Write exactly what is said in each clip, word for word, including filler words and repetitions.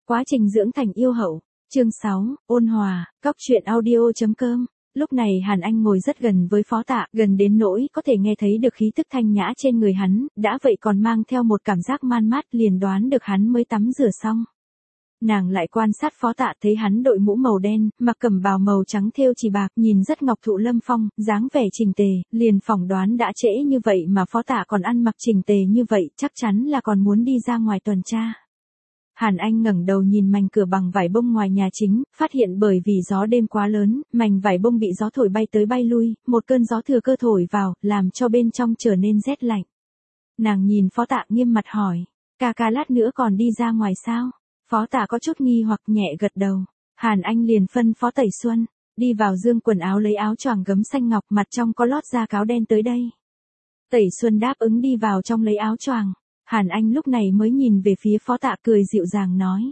Quá trình dưỡng thành yêu hậu. Chương sáu, ôn hòa, cóc truyện audio.com. Lúc này Hàn Anh ngồi rất gần với Phó Tạ, gần đến nỗi có thể nghe thấy được khí tức thanh nhã trên người hắn, đã vậy còn mang theo một cảm giác man mát, liền đoán được hắn mới tắm rửa xong. Nàng lại quan sát Phó Tạ, thấy hắn đội mũ màu đen, mặc cẩm bào màu trắng thêu chỉ bạc, nhìn rất ngọc thụ lâm phong, dáng vẻ chỉnh tề, liền phỏng đoán đã trễ như vậy mà Phó Tạ còn ăn mặc chỉnh tề như vậy, chắc chắn là còn muốn đi ra ngoài tuần tra. Hàn Anh ngẩng đầu nhìn mảnh cửa bằng vải bông ngoài nhà chính, phát hiện bởi vì gió đêm quá lớn, mảnh vải bông bị gió thổi bay tới bay lui, một cơn gió thừa cơ thổi vào, làm cho bên trong trở nên rét lạnh. Nàng nhìn Phó Tạ nghiêm mặt hỏi, ca ca lát nữa còn đi ra ngoài sao? Phó Tạ có chút nghi hoặc nhẹ gật đầu. Hàn Anh liền phân phó Tẩy Xuân, đi vào giương quần áo lấy áo choàng gấm xanh ngọc mặt trong có lót da cáo đen tới đây. Tẩy Xuân đáp ứng đi vào trong lấy áo choàng. Hàn Anh lúc này mới nhìn về phía Phó Tạ cười dịu dàng nói.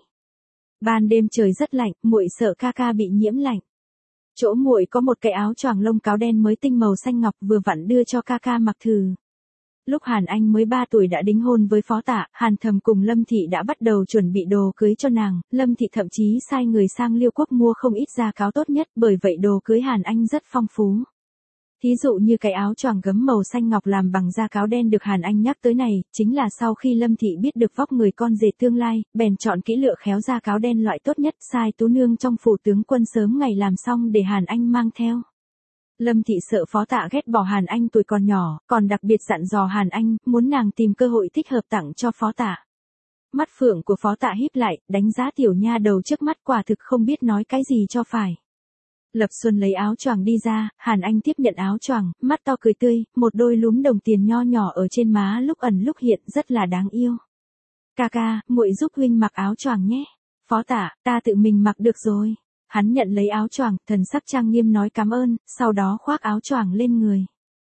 Ban đêm trời rất lạnh, muội sợ ca ca bị nhiễm lạnh. Chỗ muội có một cái áo choàng lông cáo đen mới tinh màu xanh ngọc vừa vặn đưa cho ca ca mặc thử. Lúc Hàn Anh mới ba tuổi đã đính hôn với Phó Tạ, Hàn Thầm cùng Lâm Thị đã bắt đầu chuẩn bị đồ cưới cho nàng, Lâm Thị thậm chí sai người sang Liêu Quốc mua không ít da cáo tốt nhất, bởi vậy đồ cưới Hàn Anh rất phong phú. Thí dụ như cái áo choàng gấm màu xanh ngọc làm bằng da cáo đen được Hàn Anh nhắc tới này, chính là sau khi Lâm Thị biết được vóc người con rể tương lai, bèn chọn kỹ lựa khéo da cáo đen loại tốt nhất, sai tú nương trong phủ tướng quân sớm ngày làm xong để Hàn Anh mang theo. Lâm Thị sợ Phó Tạ ghét bỏ Hàn Anh tuổi còn nhỏ, còn đặc biệt dặn dò Hàn Anh, muốn nàng tìm cơ hội thích hợp tặng cho Phó Tạ. Mắt phượng của Phó Tạ híp lại, đánh giá tiểu nha đầu trước mắt quả thực không biết nói cái gì cho phải. Lập Xuân lấy áo choàng đi ra, Hàn Anh tiếp nhận áo choàng, mắt to cười tươi, một đôi lúm đồng tiền nho nhỏ ở trên má lúc ẩn lúc hiện rất là đáng yêu. Ca ca, muội giúp huynh mặc áo choàng nhé. Phó Tạ, ta tự mình mặc được rồi. Hắn nhận lấy áo choàng, thần sắc trang nghiêm nói cảm ơn, sau đó khoác áo choàng lên người.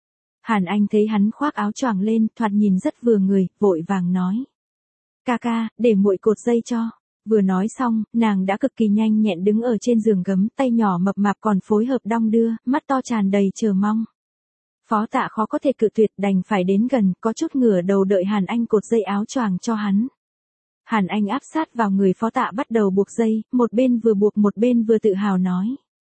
Hàn Anh thấy hắn khoác áo choàng lên, thoạt nhìn rất vừa người, vội vàng nói. Ca ca, để muội cột dây cho. Vừa nói xong, nàng đã cực kỳ nhanh nhẹn đứng ở trên giường gấm, tay nhỏ mập mạp còn phối hợp đong đưa, mắt to tràn đầy chờ mong. Phó Tạ khó có thể cự tuyệt, đành phải đến gần, có chút ngửa đầu đợi Hàn Anh cột dây áo choàng cho hắn. Hàn Anh áp sát vào người Phó Tạ bắt đầu buộc dây, một bên vừa buộc một bên vừa tự hào nói.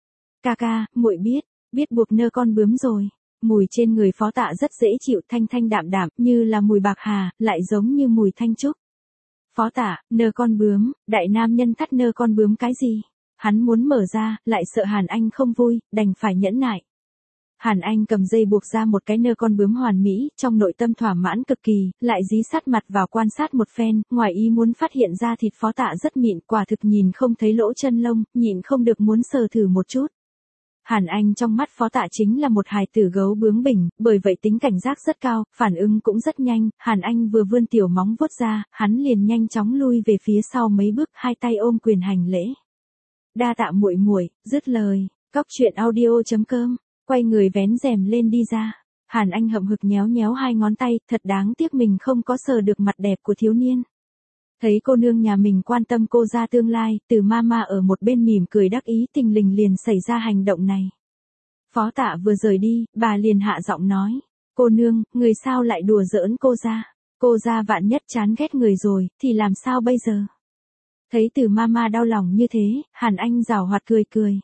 Ca ca, muội biết, biết buộc nơ con bướm rồi. Mùi trên người Phó Tạ rất dễ chịu, thanh thanh đạm đạm, như là mùi bạc hà, lại giống như mùi thanh trúc. Phó Tạ, nơ con bướm, đại nam nhân thắt nơ con bướm cái gì? Hắn muốn mở ra, lại sợ Hàn Anh không vui, đành phải nhẫn nại. Hàn Anh cầm dây buộc ra một cái nơ con bướm hoàn mỹ, trong nội tâm thỏa mãn cực kỳ, lại dí sát mặt vào quan sát một phen, ngoài ý muốn phát hiện ra thịt Phó Tạ rất mịn, quả thực nhìn không thấy lỗ chân lông, nhịn không được muốn sờ thử một chút. Hàn Anh trong mắt Phó Tạ chính là một hài tử gấu bướng bỉnh, bởi vậy tính cảnh giác rất cao, phản ứng cũng rất nhanh, Hàn Anh vừa vươn tiểu móng vuốt ra, hắn liền nhanh chóng lui về phía sau mấy bước, hai tay ôm quyền hành lễ. Đa tạ muội muội, dứt lời, cóc truyện audio.com, quay người vén rèm lên đi ra. Hàn Anh hậm hực nhéo nhéo hai ngón tay, thật đáng tiếc mình không có sờ được mặt đẹp của thiếu niên. Thấy cô nương nhà mình quan tâm cô ra tương lai, Từ Mama ở một bên mỉm cười đắc ý, tình lình liền xảy ra hành động này. Phó Tạ vừa rời đi, bà liền hạ giọng nói, cô nương, người sao lại đùa giỡn cô ra? Cô ra vạn nhất chán ghét người rồi, thì làm sao bây giờ? Thấy Từ Mama đau lòng như thế, Hàn Anh giảo hoạt cười cười.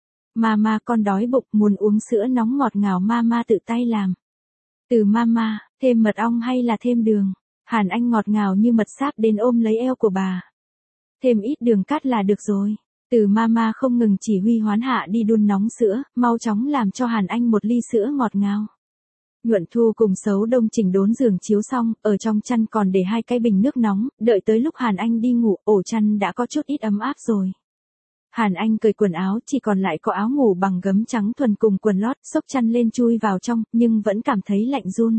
Mama con đói bụng, muốn uống sữa nóng ngọt ngào, Mama tự tay làm. Từ Mama, thêm mật ong hay là thêm đường? Hàn Anh ngọt ngào như mật sáp đến ôm lấy eo của bà. Thêm ít đường cát là được rồi. Từ Mama không ngừng chỉ huy hoán hạ đi đun nóng sữa, mau chóng làm cho Hàn Anh một ly sữa ngọt ngào. Nhuận Thu cùng Sấu Đông chỉnh đốn giường chiếu xong, ở trong chăn còn để hai cái bình nước nóng, đợi tới lúc Hàn Anh đi ngủ, ổ chăn đã có chút ít ấm áp rồi. Hàn Anh cởi quần áo, chỉ còn lại có áo ngủ bằng gấm trắng thuần cùng quần lót, xốc chăn lên chui vào trong, nhưng vẫn cảm thấy lạnh run.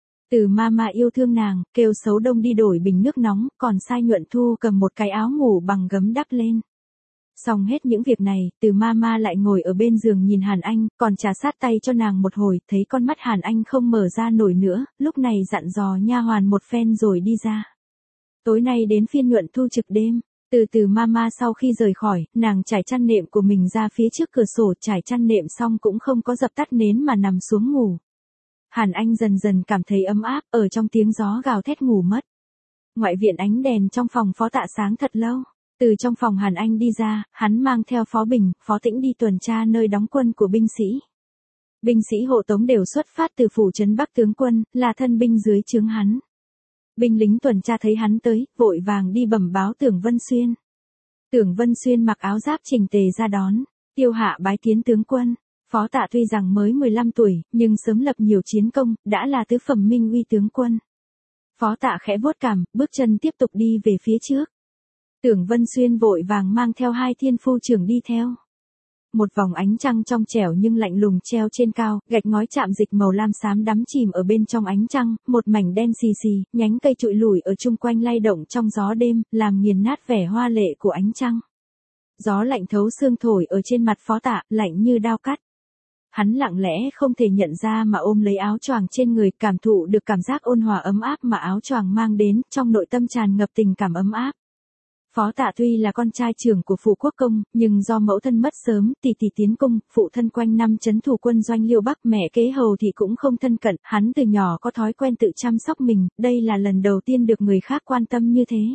Từ Mama yêu thương nàng, kêu Sấu Đông đi đổi bình nước nóng, còn sai Nhuận Thu cầm một cái áo ngủ bằng gấm đắp lên. Xong hết những việc này, Từ Mama lại ngồi ở bên giường nhìn Hàn Anh, còn trà sát tay cho nàng một hồi, thấy con mắt Hàn Anh không mở ra nổi nữa, lúc này dặn dò nha hoàn một phen rồi đi ra. Tối nay đến phiên Nhuận Thu trực đêm. Từ Từ Mama sau khi rời khỏi, nàng trải chăn nệm của mình ra phía trước cửa sổ, trải chăn nệm xong cũng không có dập tắt nến mà nằm xuống ngủ. Hàn Anh dần dần cảm thấy ấm áp, ở trong tiếng gió gào thét ngủ mất. Ngoại viện ánh đèn trong phòng Phó Tạ sáng thật lâu. Từ trong phòng Hàn Anh đi ra, hắn mang theo Phó Bình, Phó Tĩnh đi tuần tra nơi đóng quân của binh sĩ. Binh sĩ hộ tống đều xuất phát từ phủ trấn Bắc tướng quân, là thân binh dưới trướng hắn. Binh lính tuần tra thấy hắn tới, vội vàng đi bẩm báo Tưởng Vân Xuyên. Tưởng Vân Xuyên mặc áo giáp chỉnh tề ra đón, Tiêu Hạ bái kiến tướng quân. Phó Tạ tuy rằng mới mười lăm tuổi, nhưng sớm lập nhiều chiến công, đã là tứ phẩm minh uy tướng quân. Phó Tạ khẽ vuốt cằm, bước chân tiếp tục đi về phía trước. Tưởng Vân Xuyên vội vàng mang theo hai thiên phu trưởng đi theo. Một vòng ánh trăng trong trẻo nhưng lạnh lùng treo trên cao, gạch ngói chạm dịch màu lam xám đắm chìm ở bên trong ánh trăng, một mảnh đen xì xì, nhánh cây trụi lủi ở chung quanh lay động trong gió đêm, làm nghiền nát vẻ hoa lệ của ánh trăng. Gió lạnh thấu xương thổi ở trên mặt Phó Tạ, lạnh như đao cắt. Hắn lặng lẽ không thể nhận ra mà ôm lấy áo choàng trên người, cảm thụ được cảm giác ôn hòa ấm áp mà áo choàng mang đến, trong nội tâm tràn ngập tình cảm ấm áp. Phó Tạ tuy là con trai trưởng của phủ quốc công, nhưng do mẫu thân mất sớm, tỷ tỷ tiến cung, phụ thân quanh năm trấn thủ quân doanh Liêu Bắc, mẹ kế hầu thì cũng không thân cận, hắn từ nhỏ có thói quen tự chăm sóc mình, đây là lần đầu tiên được người khác quan tâm như thế.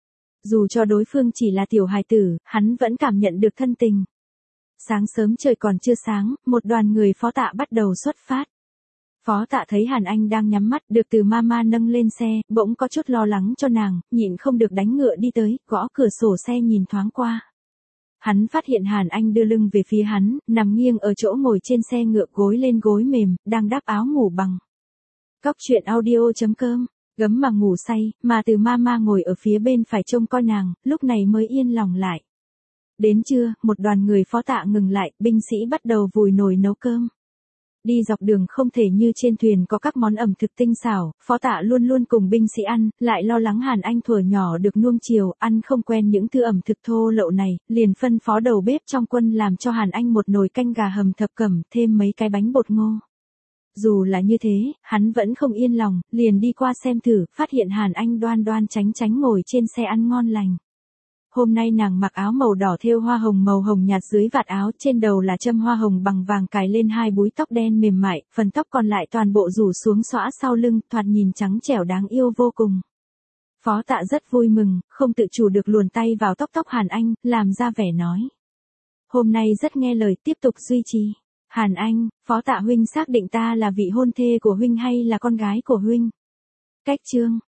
Dù cho đối phương chỉ là tiểu hài tử, hắn vẫn cảm nhận được thân tình. Sáng sớm trời còn chưa sáng, một đoàn người Phó Tạ bắt đầu xuất phát. Phó Tạ thấy Hàn Anh đang nhắm mắt, được từ mama nâng lên xe, bỗng có chút lo lắng cho nàng, nhịn không được đánh ngựa đi tới, gõ cửa sổ xe nhìn thoáng qua. Hắn phát hiện Hàn Anh đưa lưng về phía hắn, nằm nghiêng ở chỗ ngồi trên xe ngựa, gối lên gối mềm, đang đắp áo ngủ bằng. Cóc truyện audio chấm com, gấm mà ngủ say, mà từ mama ngồi ở phía bên phải trông coi nàng, lúc này mới yên lòng lại. Đến trưa, một đoàn người Phó Tạ ngừng lại, binh sĩ bắt đầu vùi nồi nấu cơm. Đi dọc đường không thể như trên thuyền có các món ẩm thực tinh xảo, Phó Tạ luôn luôn cùng binh sĩ ăn, lại lo lắng Hàn Anh thuở nhỏ được nuông chiều, ăn không quen những thứ ẩm thực thô lậu này, liền phân phó đầu bếp trong quân làm cho Hàn Anh một nồi canh gà hầm thập cẩm, thêm mấy cái bánh bột ngô. Dù là như thế, hắn vẫn không yên lòng, liền đi qua xem thử, phát hiện Hàn Anh đoan đoan tránh tránh ngồi trên xe ăn ngon lành. Hôm nay nàng mặc áo màu đỏ thêu hoa hồng màu hồng nhạt dưới vạt áo, trên đầu là châm hoa hồng bằng vàng cài lên hai búi tóc đen mềm mại, phần tóc còn lại toàn bộ rủ xuống xõa sau lưng, thoạt nhìn trắng trẻo đáng yêu vô cùng. Phó Tạ rất vui mừng, không tự chủ được luồn tay vào tóc tóc Hàn Anh, làm ra vẻ nói. Hôm nay rất nghe lời, tiếp tục duy trì. Hàn Anh, Phó Tạ huynh xác định ta là vị hôn thê của huynh hay là con gái của huynh? Cách chương